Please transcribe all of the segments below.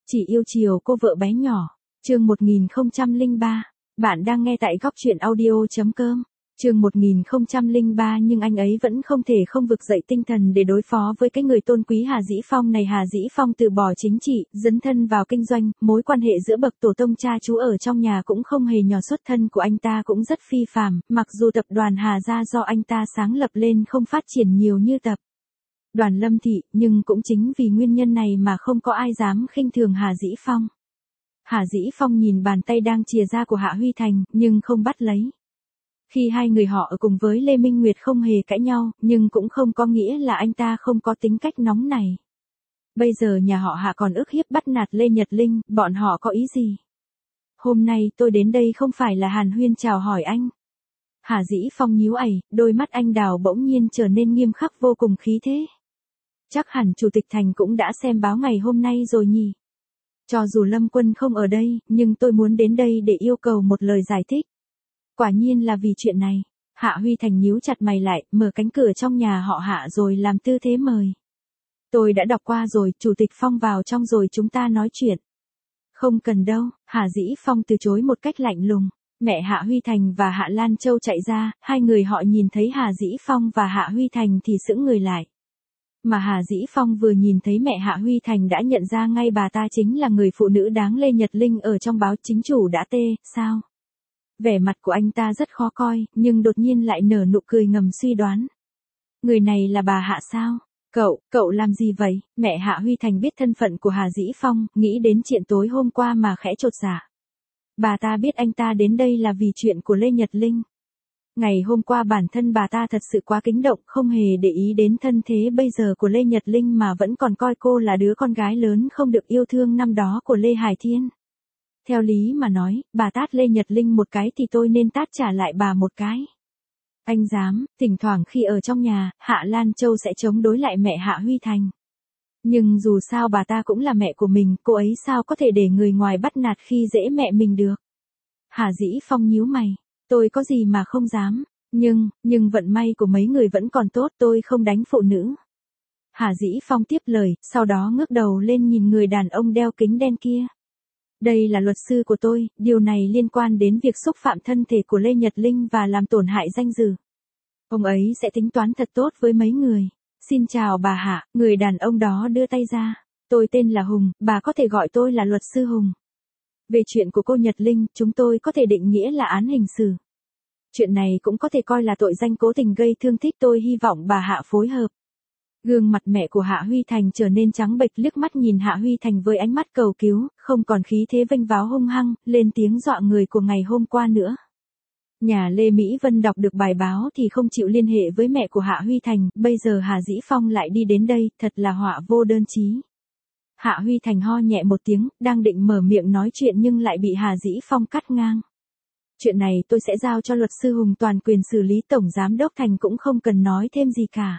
Chỉ yêu chiều cô vợ bé nhỏ. Chương 1003. Bạn đang nghe tại góc truyện audio.com. Chương 1003 nhưng anh ấy vẫn không thể không vực dậy tinh thần để đối phó với cái người tôn quý Hà Dĩ Phong này. Hà Dĩ Phong từ bỏ chính trị, dấn thân vào kinh doanh, mối quan hệ giữa bậc tổ tông cha chú ở trong nhà cũng không hề nhỏ. Xuất thân của anh ta cũng rất phi phàm, mặc dù tập đoàn Hà gia do anh ta sáng lập lên không phát triển nhiều như tập đoàn Lâm Thị, nhưng cũng chính vì nguyên nhân này mà không có ai dám khinh thường Hà Dĩ Phong. Hà Dĩ Phong nhìn bàn tay đang chìa ra của Hạ Huy Thành, nhưng không bắt lấy. Khi hai người họ ở cùng với Lê Minh Nguyệt không hề cãi nhau, nhưng cũng không có nghĩa là anh ta không có tính cách nóng này. Bây giờ nhà họ Hạ còn ức hiếp bắt nạt Lê Nhật Linh, bọn họ có ý gì? Hôm nay tôi đến đây không phải là hàn huyên chào hỏi anh. Hà Dĩ Phong nhíu ẩy, đôi mắt anh đào bỗng nhiên trở nên nghiêm khắc vô cùng khí thế. Chắc hẳn Chủ tịch Thành cũng đã xem báo ngày hôm nay rồi nhỉ? Cho dù Lâm Quân không ở đây, nhưng tôi muốn đến đây để yêu cầu một lời giải thích. Quả nhiên là vì chuyện này. Hạ Huy Thành nhíu chặt mày lại, mở cánh cửa trong nhà họ Hạ rồi làm tư thế mời. Tôi đã đọc qua rồi, Chủ tịch Phong vào trong rồi chúng ta nói chuyện. Không cần đâu, Hà Dĩ Phong từ chối một cách lạnh lùng. Mẹ Hạ Huy Thành và Hạ Lan Châu chạy ra, hai người họ nhìn thấy Hà Dĩ Phong và Hạ Huy Thành thì sững người lại. Mà Hà Dĩ Phong vừa nhìn thấy mẹ Hạ Huy Thành đã nhận ra ngay bà ta chính là người phụ nữ đáng Lê Nhật Linh ở trong báo chính chủ đã sao? Vẻ mặt của anh ta rất khó coi, nhưng đột nhiên lại nở nụ cười ngầm suy đoán. Người này là bà Hạ sao? Cậu làm gì vậy? Mẹ Hạ Huy Thành biết thân phận của Hà Dĩ Phong, nghĩ đến chuyện tối hôm qua mà khẽ chột dạ. Bà ta biết anh ta đến đây là vì chuyện của Lê Nhật Linh. Ngày hôm qua bản thân bà ta thật sự quá kích động, không hề để ý đến thân thế bây giờ của Lê Nhật Linh mà vẫn còn coi cô là đứa con gái lớn không được yêu thương năm đó của Lê Hải Thiên. Theo lý mà nói, bà tát Lê Nhật Linh một cái thì tôi nên tát trả lại bà một cái. Anh dám, thỉnh thoảng khi ở trong nhà, Hạ Lan Châu sẽ chống đối lại mẹ Hạ Huy Thành. Nhưng dù sao bà ta cũng là mẹ của mình, cô ấy sao có thể để người ngoài bắt nạt khi dễ mẹ mình được. Hà Dĩ Phong nhíu mày, tôi có gì mà không dám, nhưng vận may của mấy người vẫn còn tốt, tôi không đánh phụ nữ. Hà Dĩ Phong tiếp lời, sau đó ngước đầu lên nhìn người đàn ông đeo kính đen kia. Đây là luật sư của tôi, điều này liên quan đến việc xúc phạm thân thể của Lê Nhật Linh và làm tổn hại danh dự. Ông ấy sẽ tính toán thật tốt với mấy người. Xin chào bà Hạ, người đàn ông đó đưa tay ra. Tôi tên là Hùng, bà có thể gọi tôi là luật sư Hùng. Về chuyện của cô Nhật Linh, chúng tôi có thể định nghĩa là án hình sự. Chuyện này cũng có thể coi là tội danh cố tình gây thương tích, tôi hy vọng bà Hạ phối hợp. Gương mặt mẹ của Hạ Huy Thành trở nên trắng bệch, liếc mắt nhìn Hạ Huy Thành với ánh mắt cầu cứu, không còn khí thế vênh váo hung hăng, lên tiếng dọa người của ngày hôm qua nữa. Nhà Lê Mỹ Vân đọc được bài báo thì không chịu liên hệ với mẹ của Hạ Huy Thành, bây giờ Hà Dĩ Phong lại đi đến đây, thật là họa vô đơn chí. Hạ Huy Thành ho nhẹ một tiếng, đang định mở miệng nói chuyện nhưng lại bị Hà Dĩ Phong cắt ngang. Chuyện này tôi sẽ giao cho luật sư Hùng toàn quyền xử lý, Tổng Giám đốc Thành cũng không cần nói thêm gì cả.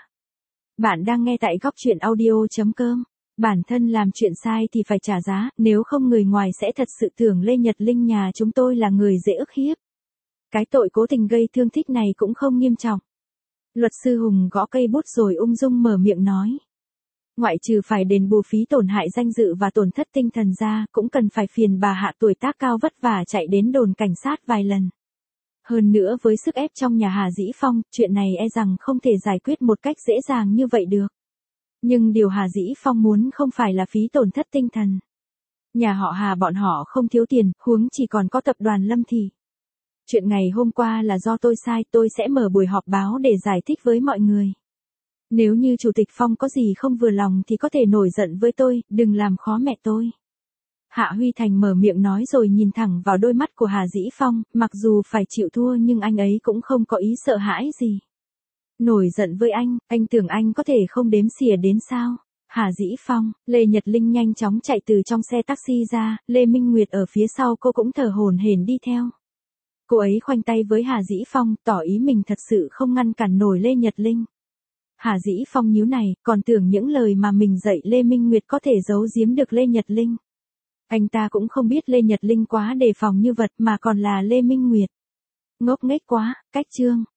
Bạn đang nghe tại góc truyện audio.com. Bản thân làm chuyện sai thì phải trả giá, nếu không người ngoài sẽ thật sự tưởng Lê Nhật Linh nhà chúng tôi là người dễ ức hiếp. Cái tội cố tình gây thương tích này cũng không nghiêm trọng. Luật sư Hùng gõ cây bút rồi ung dung mở miệng nói. Ngoại trừ phải đền bù phí tổn hại danh dự và tổn thất tinh thần ra, cũng cần phải phiền bà Hạ tuổi tác cao vất vả chạy đến đồn cảnh sát vài lần. Hơn nữa với sức ép trong nhà Hà Dĩ Phong, chuyện này e rằng không thể giải quyết một cách dễ dàng như vậy được. Nhưng điều Hà Dĩ Phong muốn không phải là phí tổn thất tinh thần. Nhà họ Hà bọn họ không thiếu tiền, huống chỉ còn có tập đoàn Lâm Thị. Chuyện ngày hôm qua là do tôi sai, tôi sẽ mở buổi họp báo để giải thích với mọi người. Nếu như Chủ tịch Phong có gì không vừa lòng thì có thể nổi giận với tôi, đừng làm khó mẹ tôi. Hạ Huy Thành mở miệng nói rồi nhìn thẳng vào đôi mắt của Hà Dĩ Phong, mặc dù phải chịu thua nhưng anh ấy cũng không có ý sợ hãi gì. Nổi giận với anh tưởng anh có thể không đếm xỉa đến sao? Hà Dĩ Phong, Lê Nhật Linh nhanh chóng chạy từ trong xe taxi ra, Lê Minh Nguyệt ở phía sau cô cũng thở hổn hển đi theo. Cô ấy khoanh tay với Hà Dĩ Phong, tỏ ý mình thật sự không ngăn cản nổi Lê Nhật Linh. Hà Dĩ Phong nhíu này, còn tưởng những lời mà mình dạy Lê Minh Nguyệt có thể giấu giếm được Lê Nhật Linh. Anh ta cũng không biết Lê Nhật Linh quá đề phòng như vật mà còn là Lê Minh Nguyệt. Ngốc nghếch quá, cách chương.